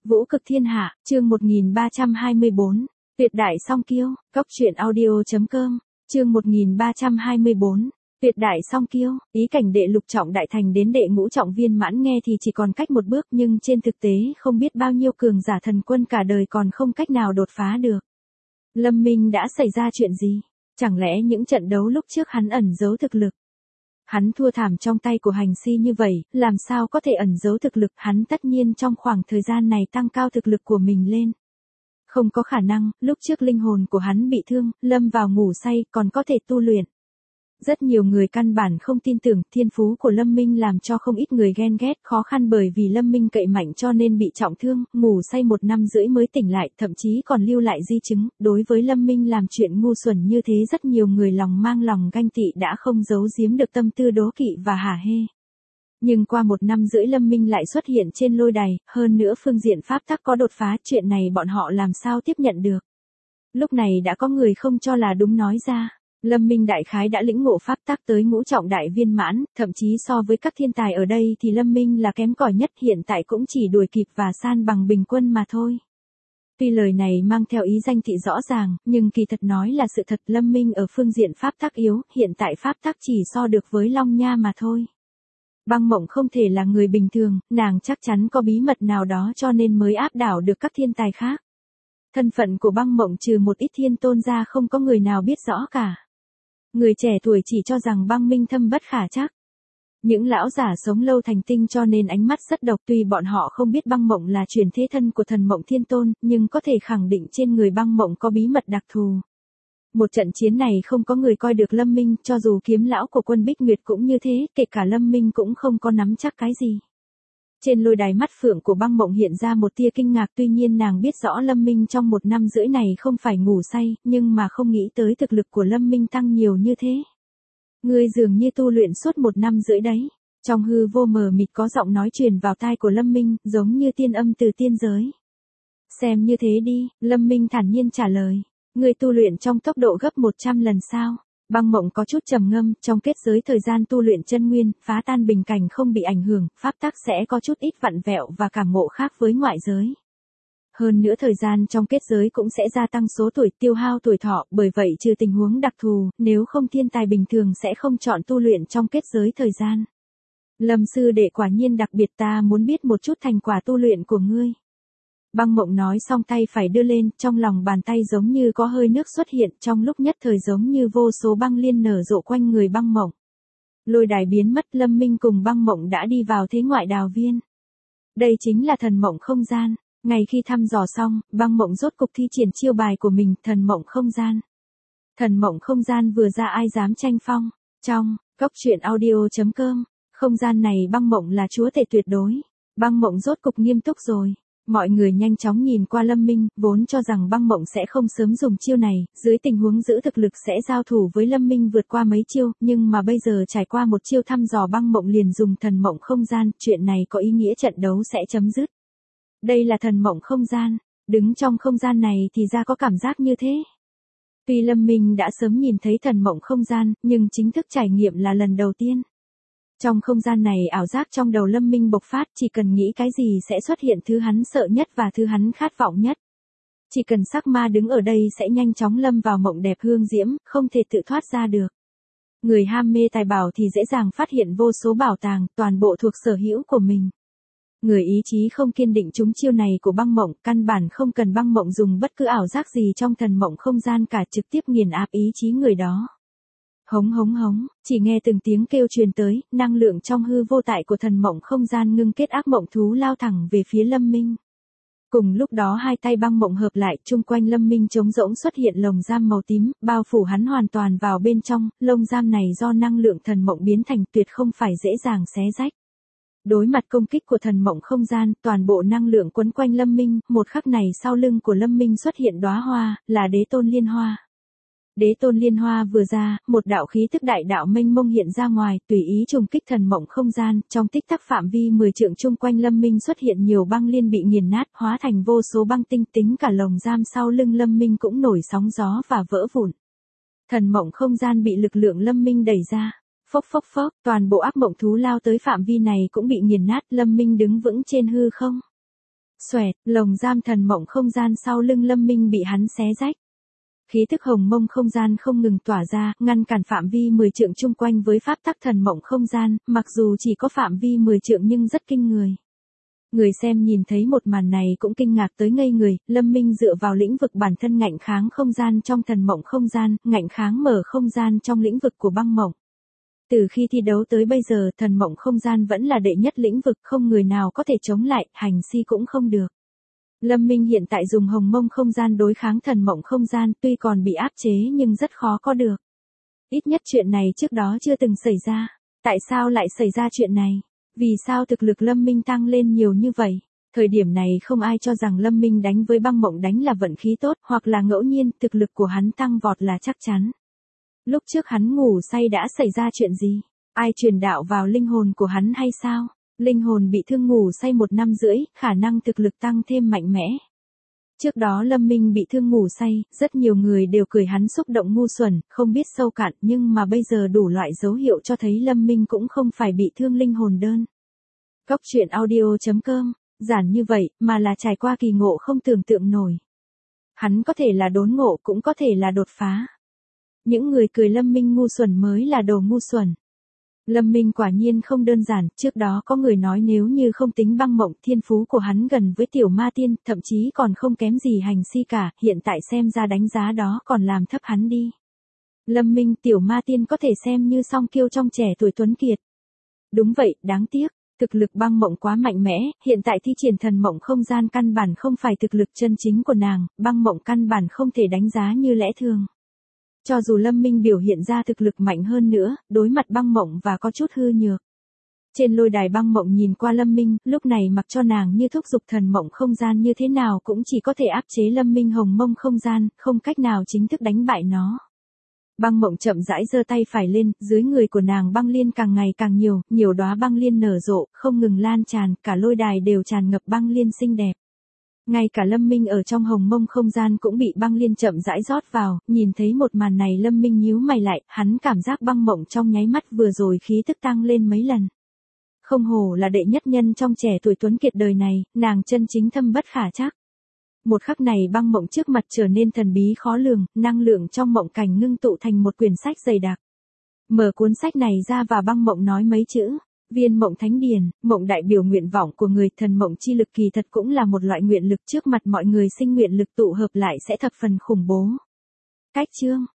Vũ cực thiên hạ, chương 1324, tuyệt đại song kiêu, Cốc truyện audio.com, chương 1324, tuyệt đại song kiêu, ý cảnh đệ lục trọng đại thành đến đệ ngũ trọng viên mãn nghe thì chỉ còn cách một bước nhưng trên thực tế không biết bao nhiêu cường giả thần quân cả đời còn không cách nào đột phá được. Lâm Minh đã xảy ra chuyện gì? Chẳng lẽ những trận đấu lúc trước hắn ẩn giấu thực lực? Hắn thua thảm trong tay của hành si như vậy, làm sao có thể ẩn giấu thực lực, hắn tất nhiên trong khoảng thời gian này tăng cao thực lực của mình lên. Không có khả năng, lúc trước linh hồn của hắn bị thương, lâm vào ngủ say, còn có thể tu luyện. Rất nhiều người căn bản không tin tưởng, thiên phú của Lâm Minh làm cho không ít người ghen ghét, khó khăn bởi vì Lâm Minh cậy mạnh cho nên bị trọng thương, ngủ say 1 năm rưỡi mới tỉnh lại, thậm chí còn lưu lại di chứng. Đối với Lâm Minh làm chuyện ngu xuẩn như thế rất nhiều người lòng mang lòng ganh tị đã không giấu giếm được tâm tư đố kỵ và hả hê. Nhưng qua 1 năm rưỡi Lâm Minh lại xuất hiện trên lôi đài, hơn nữa phương diện pháp tắc có đột phá, chuyện này bọn họ làm sao tiếp nhận được. Lúc này đã có người không cho là đúng nói ra. Lâm Minh đại khái đã lĩnh ngộ pháp tắc tới ngũ trọng đại viên mãn, thậm chí so với các thiên tài ở đây thì Lâm Minh là kém cỏi nhất, hiện tại cũng chỉ đuổi kịp và san bằng bình quân mà thôi. Tuy lời này mang theo ý danh thị rõ ràng, nhưng kỳ thật nói là sự thật, Lâm Minh ở phương diện pháp tắc yếu, hiện tại pháp tắc chỉ so được với Long Nha mà thôi. Băng Mộng không thể là người bình thường, nàng chắc chắn có bí mật nào đó cho nên mới áp đảo được các thiên tài khác. Thân phận của Băng Mộng trừ một ít thiên tôn ra không có người nào biết rõ cả. Người trẻ tuổi chỉ cho rằng Băng Minh thâm bất khả trắc. Những lão giả sống lâu thành tinh cho nên ánh mắt rất độc, tuy bọn họ không biết Băng Mộng là truyền thế thân của thần Mộng Thiên Tôn, nhưng có thể khẳng định trên người Băng Mộng có bí mật đặc thù. Một trận chiến này không có người coi được Lâm Minh, cho dù kiếm lão của quân Bích Nguyệt cũng như thế, kể cả Lâm Minh cũng không có nắm chắc cái gì. Trên lôi đài mắt phượng của Băng Mộng hiện ra một tia kinh ngạc, tuy nhiên nàng biết rõ Lâm Minh trong 1 năm rưỡi này không phải ngủ say, nhưng mà không nghĩ tới thực lực của Lâm Minh tăng nhiều như thế. Ngươi dường như tu luyện suốt 1 năm rưỡi đấy. Trong hư vô mờ mịt có giọng nói truyền vào tai của Lâm Minh, giống như tiên âm từ tiên giới. Xem như thế đi, Lâm Minh thản nhiên trả lời. Ngươi tu luyện trong tốc độ gấp 100 lần sao? Băng Mộng có chút trầm ngâm, trong kết giới thời gian tu luyện chân nguyên, phá tan bình cảnh không bị ảnh hưởng, pháp tắc sẽ có chút ít vặn vẹo và cảm ngộ khác với ngoại giới. Hơn nữa thời gian trong kết giới cũng sẽ gia tăng số tuổi, tiêu hao tuổi thọ, bởi vậy trừ tình huống đặc thù, nếu không thiên tài bình thường sẽ không chọn tu luyện trong kết giới thời gian. Lâm sư đệ quả nhiên đặc biệt, ta muốn biết một chút thành quả tu luyện của ngươi. Băng Mộng nói xong tay phải đưa lên, trong lòng bàn tay giống như có hơi nước xuất hiện, trong lúc nhất thời giống như vô số băng liên nở rộ quanh người Băng Mộng. Lôi đài biến mất, Lâm Minh cùng Băng Mộng đã đi vào thế ngoại đào viên. Đây chính là thần mộng không gian. Ngay khi thăm dò xong, Băng Mộng rốt cục thi triển chiêu bài của mình, thần mộng không gian. Thần mộng không gian vừa ra ai dám tranh phong. Trong Cốc truyện audio.com, không gian này Băng Mộng là chúa tể tuyệt đối. Băng Mộng rốt cục nghiêm túc rồi. Mọi người nhanh chóng nhìn qua Lâm Minh, vốn cho rằng Băng Mộng sẽ không sớm dùng chiêu này, dưới tình huống giữ thực lực sẽ giao thủ với Lâm Minh vượt qua mấy chiêu, nhưng mà bây giờ trải qua một chiêu thăm dò Băng Mộng liền dùng thần mộng không gian, chuyện này có ý nghĩa trận đấu sẽ chấm dứt. Đây là thần mộng không gian, đứng trong không gian này thì ra có cảm giác như thế. Tuy Lâm Minh đã sớm nhìn thấy thần mộng không gian, nhưng chính thức trải nghiệm là lần đầu tiên. Trong không gian này ảo giác trong đầu Lâm Minh bộc phát, chỉ cần nghĩ cái gì sẽ xuất hiện thứ hắn sợ nhất và thứ hắn khát vọng nhất. Chỉ cần sắc ma đứng ở đây sẽ nhanh chóng lâm vào mộng đẹp hương diễm, không thể tự thoát ra được. Người ham mê tài bảo thì dễ dàng phát hiện vô số bảo tàng, toàn bộ thuộc sở hữu của mình. Người ý chí không kiên định trúng chiêu này của Băng Mộng, căn bản không cần Băng Mộng dùng bất cứ ảo giác gì trong thần mộng không gian cả, trực tiếp nghiền áp ý chí người đó. Hống hống hống, chỉ nghe từng tiếng kêu truyền tới, năng lượng trong hư vô tại của thần mộng không gian ngưng kết, ác mộng thú lao thẳng về phía Lâm Minh. Cùng lúc đó hai tay Băng Mộng hợp lại, chung quanh Lâm Minh trống rỗng xuất hiện lồng giam màu tím, bao phủ hắn hoàn toàn vào bên trong, lồng giam này do năng lượng thần mộng biến thành, tuyệt không phải dễ dàng xé rách. Đối mặt công kích của thần mộng không gian, toàn bộ năng lượng quấn quanh Lâm Minh, một khắc này sau lưng của Lâm Minh xuất hiện đóa hoa, là Đế Tôn Liên Hoa. Đế Tôn Liên Hoa vừa ra, một đạo khí tức đại đạo mênh mông hiện ra ngoài, tùy ý trùng kích thần mộng không gian, trong tích tắc phạm vi 10 trượng chung quanh Lâm Minh xuất hiện nhiều băng liên bị nghiền nát, hóa thành vô số băng tinh, tính cả lồng giam sau lưng Lâm Minh cũng nổi sóng gió và vỡ vụn. Thần mộng không gian bị lực lượng Lâm Minh đẩy ra. Phốc phốc phốc, toàn bộ ác mộng thú lao tới phạm vi này cũng bị nghiền nát, Lâm Minh đứng vững trên hư không. Xoẹt, lồng giam thần mộng không gian sau lưng Lâm Minh bị hắn xé rách. Khí thức hồng mông không gian không ngừng tỏa ra, ngăn cản phạm vi 10 trượng chung quanh với pháp tắc thần mộng không gian, mặc dù chỉ có phạm vi 10 trượng nhưng rất kinh người. Người xem nhìn thấy một màn này cũng kinh ngạc tới ngây người, Lâm Minh dựa vào lĩnh vực bản thân ngạnh kháng không gian trong thần mộng không gian, ngạnh kháng mở không gian trong lĩnh vực của băng mộng. Từ khi thi đấu tới bây giờ, thần mộng không gian vẫn là đệ nhất lĩnh vực, không người nào có thể chống lại, hành si cũng không được. Lâm Minh hiện tại dùng hồng mông không gian đối kháng thần mộng không gian, tuy còn bị áp chế nhưng rất khó có được. Ít nhất chuyện này trước đó chưa từng xảy ra. Tại sao lại xảy ra chuyện này? Vì sao thực lực Lâm Minh tăng lên nhiều như vậy? Thời điểm này không ai cho rằng Lâm Minh đánh với băng mộng đánh là vận khí tốt, hoặc là ngẫu nhiên, thực lực của hắn tăng vọt là chắc chắn. Lúc trước hắn ngủ say đã xảy ra chuyện gì? Ai truyền đạo vào linh hồn của hắn hay sao? Linh hồn bị thương ngủ say 1 năm rưỡi, khả năng thực lực tăng thêm mạnh mẽ. Trước đó Lâm Minh bị thương ngủ say, rất nhiều người đều cười hắn xúc động ngu xuẩn, không biết sâu cạn, nhưng mà bây giờ đủ loại dấu hiệu cho thấy Lâm Minh cũng không phải bị thương linh hồn đơn. Cốc truyện audio.com, giản như vậy, mà là trải qua kỳ ngộ không tưởng tượng nổi. Hắn có thể là đốn ngộ cũng có thể là đột phá. Những người cười Lâm Minh ngu xuẩn mới là đồ ngu xuẩn. Lâm Minh quả nhiên không đơn giản, trước đó có người nói nếu như không tính băng mộng thiên phú của hắn gần với tiểu ma tiên, thậm chí còn không kém gì hành si cả, hiện tại xem ra đánh giá đó còn làm thấp hắn đi. Lâm Minh tiểu ma tiên có thể xem như song kiêu trong trẻ tuổi tuấn kiệt. Đúng vậy, đáng tiếc, thực lực băng mộng quá mạnh mẽ, hiện tại thi triển thần mộng không gian căn bản không phải thực lực chân chính của nàng, băng mộng căn bản không thể đánh giá như lẽ thường. Cho dù Lâm Minh biểu hiện ra thực lực mạnh hơn nữa, đối mặt băng mộng và có chút hư nhược. Trên lôi đài băng mộng nhìn qua Lâm Minh, lúc này mặc cho nàng như thúc giục thần mộng không gian như thế nào cũng chỉ có thể áp chế Lâm Minh hồng mông không gian, không cách nào chính thức đánh bại nó. Băng mộng chậm rãi giơ tay phải lên, dưới người của nàng băng liên càng ngày càng nhiều, nhiều đóa băng liên nở rộ, không ngừng lan tràn, cả lôi đài đều tràn ngập băng liên xinh đẹp. Ngay cả Lâm Minh ở trong hồng mông không gian cũng bị băng liên chậm rãi rót vào, nhìn thấy một màn này Lâm Minh nhíu mày lại, hắn cảm giác băng mộng trong nháy mắt vừa rồi khí tức tăng lên mấy lần. Không hổ là đệ nhất nhân trong trẻ tuổi tuấn kiệt đời này, nàng chân chính thâm bất khả trắc. Một khắc này băng mộng trước mặt trở nên thần bí khó lường, năng lượng trong mộng cảnh ngưng tụ thành một quyển sách dày đặc. Mở cuốn sách này ra và băng mộng nói mấy chữ. Viên mộng thánh điển, mộng đại biểu nguyện vọng của người, thần mộng chi lực kỳ thật cũng là một loại nguyện lực, trước mặt mọi người sinh nguyện lực tụ hợp lại sẽ thập phần khủng bố. Cách chương